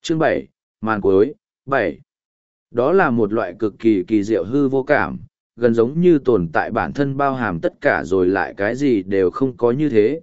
Chương 7, màn cuối, 7. Đó là một loại cực kỳ kỳ diệu hư vô cảm, gần giống như tồn tại bản thân bao hàm tất cả rồi lại cái gì đều không có như thế.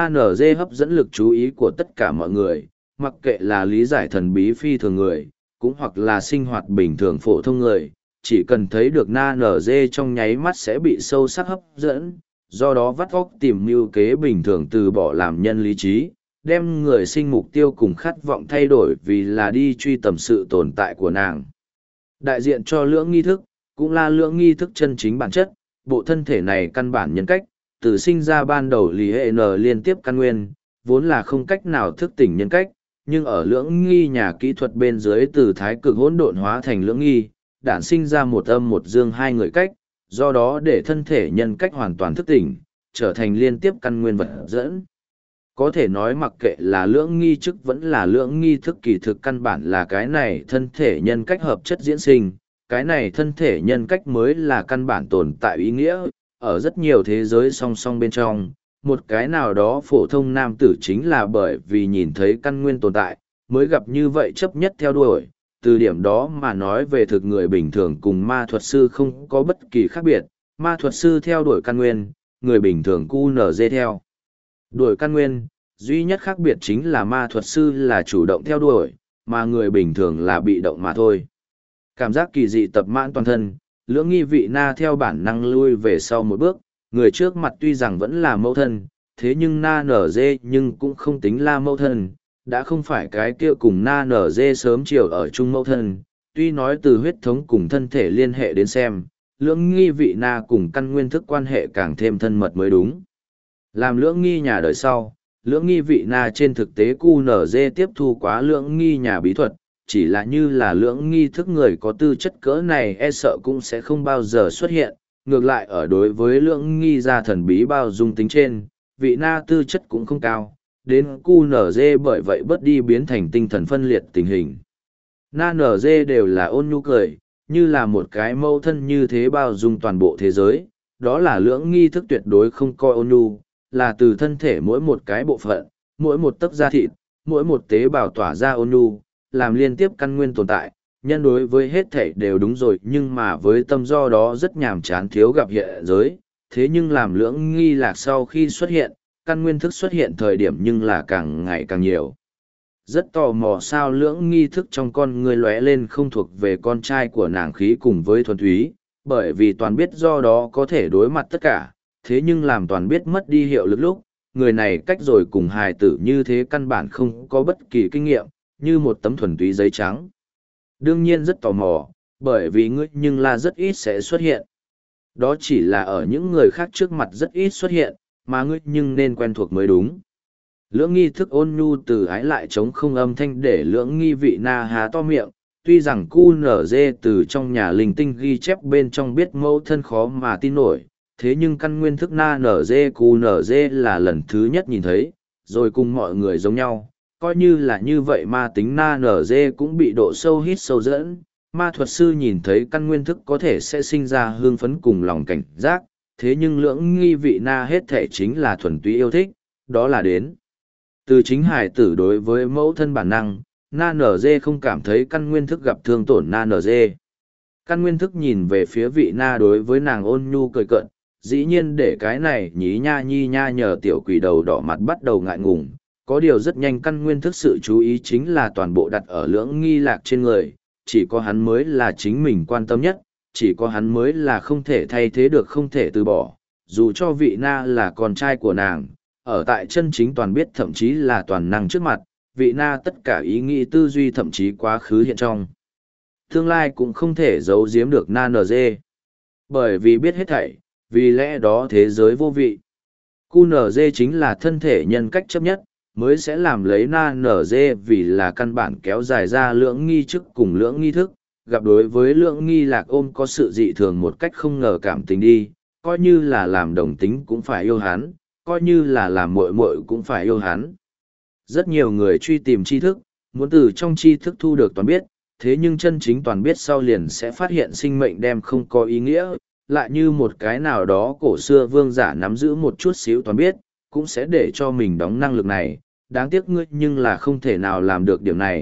NG hấp dẫn lực chú ý của tất cả mọi người, mặc kệ là lý giải thần bí phi thường người, cũng hoặc là sinh hoạt bình thường phổ thông người, chỉ cần thấy được NG trong nháy mắt sẽ bị sâu sắc hấp dẫn, do đó vắt óc tìm mưu kế bình thường từ bỏ làm nhân lý trí, đem người sinh mục tiêu cùng khát vọng thay đổi vì là đi truy tầm sự tồn tại của nàng. Đại diện cho lưỡng nghi thức, cũng là lưỡng nghi thức chân chính bản chất, bộ thân thể này căn bản nhân cách, từ sinh ra ban đầu lý hệ n liên tiếp căn nguyên, vốn là không cách nào thức tỉnh nhân cách, nhưng ở lưỡng nghi nhà kỹ thuật bên dưới từ thái cực hỗn độn hóa thành lưỡng nghi, đản sinh ra một âm một dương hai người cách, do đó để thân thể nhân cách hoàn toàn thức tỉnh, trở thành liên tiếp căn nguyên vật dẫn. Có thể nói mặc kệ là lưỡng nghi chức vẫn là lưỡng nghi thức, kỳ thực căn bản là cái này thân thể nhân cách hợp chất diễn sinh, cái này thân thể nhân cách mới là căn bản tồn tại ý nghĩa, ở rất nhiều thế giới song song bên trong, một cái nào đó phổ thông nam tử chính là bởi vì nhìn thấy căn nguyên tồn tại, mới gặp như vậy chấp nhất theo đuổi, từ điểm đó mà nói về thực người bình thường cùng ma thuật sư không có bất kỳ khác biệt, ma thuật sư theo đuổi căn nguyên, người bình thường QNZ theo đuổi căn nguyên, duy nhất khác biệt chính là ma thuật sư là chủ động theo đuổi, mà người bình thường là bị động mà thôi. Cảm giác kỳ dị tập mãn toàn thân, lưỡng nghi vị na theo bản năng lui về sau một bước, người trước mặt tuy rằng vẫn là mẫu thân, thế nhưng na nở dê nhưng cũng không tính là mẫu thân, đã không phải cái kia cùng na nở dê sớm chiều ở chung mẫu thân, tuy nói từ huyết thống cùng thân thể liên hệ đến xem, lưỡng nghi vị na cùng căn nguyên thức quan hệ càng thêm thân mật mới đúng. Làm lưỡng nghi nhà đời sau, lưỡng nghi vị na trên thực tế QNZ tiếp thu quá lưỡng nghi nhà bí thuật, chỉ là như là lưỡng nghi thức người có tư chất cỡ này e sợ cũng sẽ không bao giờ xuất hiện, ngược lại ở đối với lưỡng nghi gia thần bí bao dung tính trên, vị na tư chất cũng không cao, đến QNZ bởi vậy bớt đi biến thành tinh thần phân liệt tình hình. Na NG đều là ôn nhu cười, như là một cái mâu thân như thế bao dung toàn bộ thế giới, đó là lưỡng nghi thức tuyệt đối không coi ôn nhu, là từ thân thể mỗi một cái bộ phận, mỗi một tấc da thịt, mỗi một tế bào tỏa ra ôn nhu, làm liên tiếp căn nguyên tồn tại, nhân đối với hết thể đều đúng rồi nhưng mà với tâm do đó rất nhàm chán thiếu gặp hiện giới, thế nhưng làm lưỡng nghi lạc sau khi xuất hiện, căn nguyên thức xuất hiện thời điểm nhưng là càng ngày càng nhiều. Rất tò mò sao lưỡng nghi thức trong con người lóe lên không thuộc về con trai của nàng khí cùng với thuần túy, bởi vì toàn biết do đó có thể đối mặt tất cả, thế nhưng làm toàn biết mất đi hiệu lực lúc, người này cách rồi cùng hài tử như thế căn bản không có bất kỳ kinh nghiệm, như một tấm thuần túy giấy trắng. Đương nhiên rất tò mò, bởi vì ngươi nhưng là rất ít sẽ xuất hiện. Đó chỉ là ở những người khác trước mặt rất ít xuất hiện, mà ngươi nhưng nên quen thuộc mới đúng. Lưỡng nghi thức ôn nhu từ ái lại chống không âm thanh để lưỡng nghi vị na há to miệng, tuy rằng cu nở dê từ trong nhà linh tinh ghi chép bên trong biết mẫu thân khó mà tin nổi, thế nhưng căn nguyên thức na nở dê cu nở dê là lần thứ nhất nhìn thấy, rồi cùng mọi người giống nhau, coi như là như vậy ma tính na nở dê cũng bị độ sâu hít sâu dẫn, ma thuật sư nhìn thấy căn nguyên thức có thể sẽ sinh ra hương phấn cùng lòng cảnh giác, thế nhưng lưỡng nghi vị na hết thể chính là thuần túy yêu thích, đó là đến từ chính hải tử đối với mẫu thân bản năng, na nở dê không cảm thấy căn nguyên thức gặp thương tổn na nở dê. Căn nguyên thức nhìn về phía vị na đối với nàng ôn nhu cười cợt, dĩ nhiên để cái này nhí nha nhi nha nhờ tiểu quỷ đầu đỏ mặt bắt đầu ngại ngùng. Có điều rất nhanh căn nguyên thức sự chú ý chính là toàn bộ đặt ở lưỡng nghi lạc trên người, chỉ có hắn mới là chính mình quan tâm nhất, chỉ có hắn mới là không thể thay thế được không thể từ bỏ, dù cho vị na là con trai của nàng, ở tại chân chính toàn biết thậm chí là toàn năng trước mặt, vị na tất cả ý nghĩ tư duy thậm chí quá khứ hiện trong. Tương lai cũng không thể giấu giếm được na nở dê. Bởi vì biết hết thảy, vì lẽ đó thế giới vô vị. Cu nở dê chính là thân thể nhân cách chấp nhất, mới sẽ làm lấy na nở dê vì là căn bản kéo dài ra lưỡng nghi chức cùng lưỡng nghi thức, gặp đối với lưỡng nghi lạc ôm có sự dị thường một cách không ngờ cảm tình đi, coi như là làm đồng tính cũng phải yêu hắn, coi như là làm muội muội cũng phải yêu hắn. Rất nhiều người truy tìm tri thức, muốn từ trong tri thức thu được toàn biết, thế nhưng chân chính toàn biết sau liền sẽ phát hiện sinh mệnh đem không có ý nghĩa, lại như một cái nào đó cổ xưa vương giả nắm giữ một chút xíu toàn biết, cũng sẽ để cho mình đóng năng lực này, đáng tiếc ngươi nhưng là không thể nào làm được điểm này,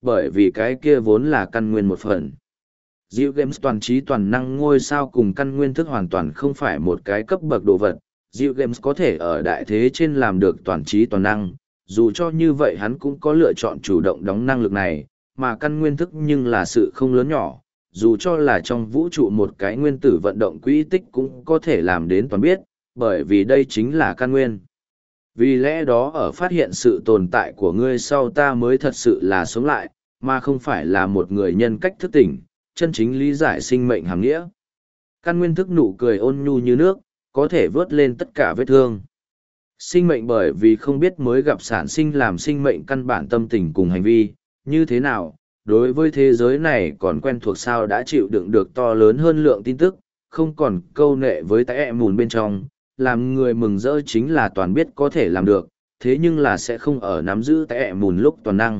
bởi vì cái kia vốn là căn nguyên một phần. Diệu Games toàn trí toàn năng ngôi sao cùng căn nguyên thức hoàn toàn không phải một cái cấp bậc đồ vật. Diệu Games có thể ở đại thế trên làm được toàn trí toàn năng, dù cho như vậy hắn cũng có lựa chọn chủ động đóng năng lực này, mà căn nguyên thức nhưng là sự không lớn nhỏ, dù cho là trong vũ trụ một cái nguyên tử vận động quỹ tích cũng có thể làm đến toàn biết, bởi vì đây chính là căn nguyên. Vì lẽ đó ở phát hiện sự tồn tại của ngươi sau ta mới thật sự là sống lại, mà không phải là một người nhân cách thức tỉnh, chân chính lý giải sinh mệnh hàm nghĩa. Căn nguyên thức nụ cười ôn nhu như nước, có thể vớt lên tất cả vết thương. Sinh mệnh bởi vì không biết mới gặp sản sinh làm sinh mệnh căn bản tâm tình cùng hành vi, như thế nào, đối với thế giới này còn quen thuộc sao đã chịu đựng được to lớn hơn lượng tin tức, không còn câu nệ với tay ẹ mùn bên trong, làm người mừng rỡ chính là toàn biết có thể làm được, thế nhưng là sẽ không ở nắm giữ tay ẹ mùn lúc toàn năng.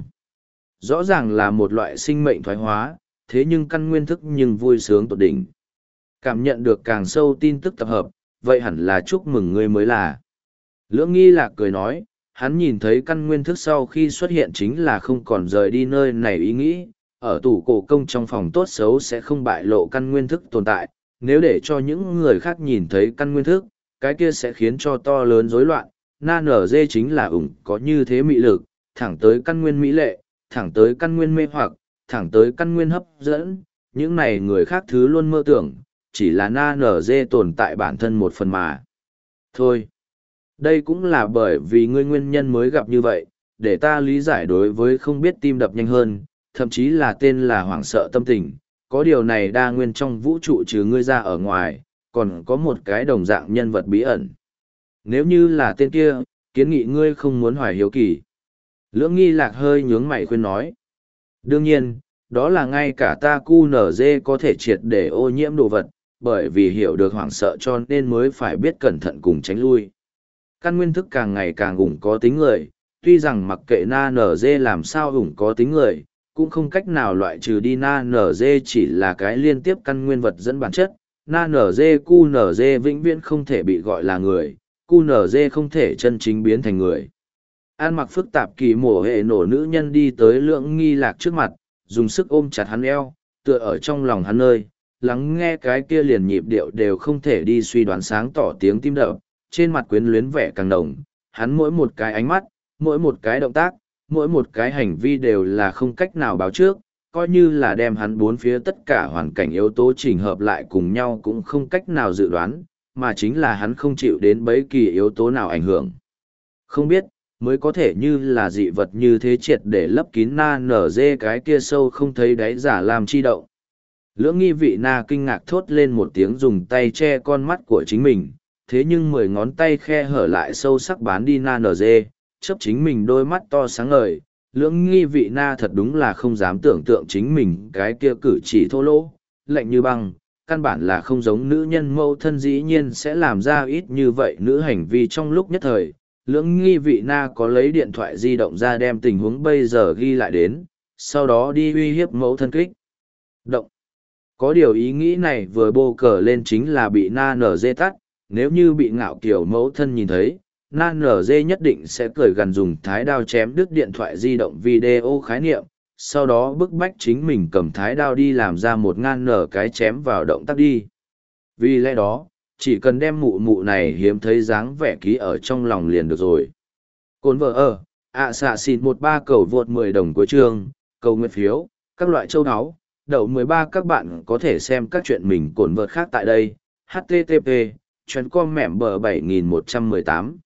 Rõ ràng là một loại sinh mệnh thoái hóa, thế nhưng căn nguyên thức nhưng vui sướng tột đỉnh. Cảm nhận được càng sâu tin tức tập hợp, vậy hẳn là chúc mừng ngươi mới là. Lưỡng nghi lạc cười nói, hắn nhìn thấy căn nguyên thức sau khi xuất hiện chính là không còn rời đi nơi này ý nghĩ, ở tủ cổ công trong phòng tốt xấu sẽ không bại lộ căn nguyên thức tồn tại, nếu để cho những người khác nhìn thấy căn nguyên thức, cái kia sẽ khiến cho to lớn rối loạn. NNG chính là ủng có như thế mị lực, thẳng tới căn nguyên mỹ lệ, thẳng tới căn nguyên mê hoặc, thẳng tới căn nguyên hấp dẫn, những này người khác thứ luôn mơ tưởng, chỉ là NNG tồn tại bản thân một phần mà. Thôi, đây cũng là bởi vì ngươi nguyên nhân mới gặp như vậy, để ta lý giải đối với không biết tim đập nhanh hơn, thậm chí là tên là hoảng sợ tâm tình, có điều này đa nguyên trong vũ trụ trừ ngươi ra ở ngoài, còn có một cái đồng dạng nhân vật bí ẩn. Nếu như là tên kia, kiến nghị ngươi không muốn hoài hiếu kỳ. Lưỡng nghi lạc hơi nhướng mày khuyên nói. Đương nhiên, đó là ngay cả ta QNZ có thể triệt để ô nhiễm đồ vật, bởi vì hiểu được hoảng sợ cho nên mới phải biết cẩn thận cùng tránh lui. Căn nguyên thức càng ngày càng ủng có tính người, tuy rằng mặc kệ NNG làm sao ủng có tính người, cũng không cách nào loại trừ đi NNG chỉ là cái liên tiếp căn nguyên vật dẫn bản chất. NNG QNZ vĩnh viễn không thể bị gọi là người, QNZ không thể chân chính biến thành người. An mặc phức tạp kỳ mổ hệ nổ nữ nhân đi tới Lưỡng nghi lạc trước mặt, dùng sức ôm chặt hắn eo, tựa ở trong lòng hắn nơi, lắng nghe cái kia liền nhịp điệu đều không thể đi suy đoán sáng tỏ tiếng tim đập, trên mặt quyến luyến vẻ càng đồng, hắn mỗi một cái ánh mắt, mỗi một cái động tác, mỗi một cái hành vi đều là không cách nào báo trước, coi như là đem hắn bốn phía tất cả hoàn cảnh yếu tố chỉnh hợp lại cùng nhau cũng không cách nào dự đoán, mà chính là hắn không chịu đến bất kỳ yếu tố nào ảnh hưởng. Không biết, mới có thể như là dị vật như thế triệt để lấp kín nở dê cái kia sâu không thấy đáy giả làm chi động. Lưỡng nghi vị na kinh ngạc thốt lên một tiếng dùng tay che con mắt của chính mình, thế nhưng 10 ngón tay khe hở lại sâu sắc bán đi na nở dê, chấp chính mình đôi mắt to sáng ngời. Lưỡng nghi vị na thật đúng là không dám tưởng tượng chính mình cái kia cử chỉ thô lỗ, lạnh như băng, căn bản là không giống nữ nhân mâu thân dĩ nhiên sẽ làm ra ít như vậy nữ hành vi trong lúc nhất thời. Lưỡng nghi vị na có lấy điện thoại di động ra đem tình huống bây giờ ghi lại đến, sau đó đi uy hiếp mẫu thân kích. Động. Có điều ý nghĩ này vừa bô cờ lên chính là bị na nở dê tắt, nếu như bị ngạo kiểu mẫu thân nhìn thấy, na nở dê nhất định sẽ cười gần dùng thái đao chém đứt điện thoại di động video khái niệm, sau đó bức bách chính mình cầm thái đao đi làm ra một ngan nở cái chém vào động tác đi. Vì lẽ đó, chỉ cần đem mụ mụ này hiếm thấy dáng vẻ ký ở trong lòng liền được rồi. Cồn vợ ở, xạ xịt 13 cầu vượt 10 đồng cuối chương, cầu nguyện phiếu, các loại châu áo, đậu 13 các bạn có thể xem các chuyện mình cồn vợt khác tại đây. HTTP, chuyến com mẻm bờ 7118.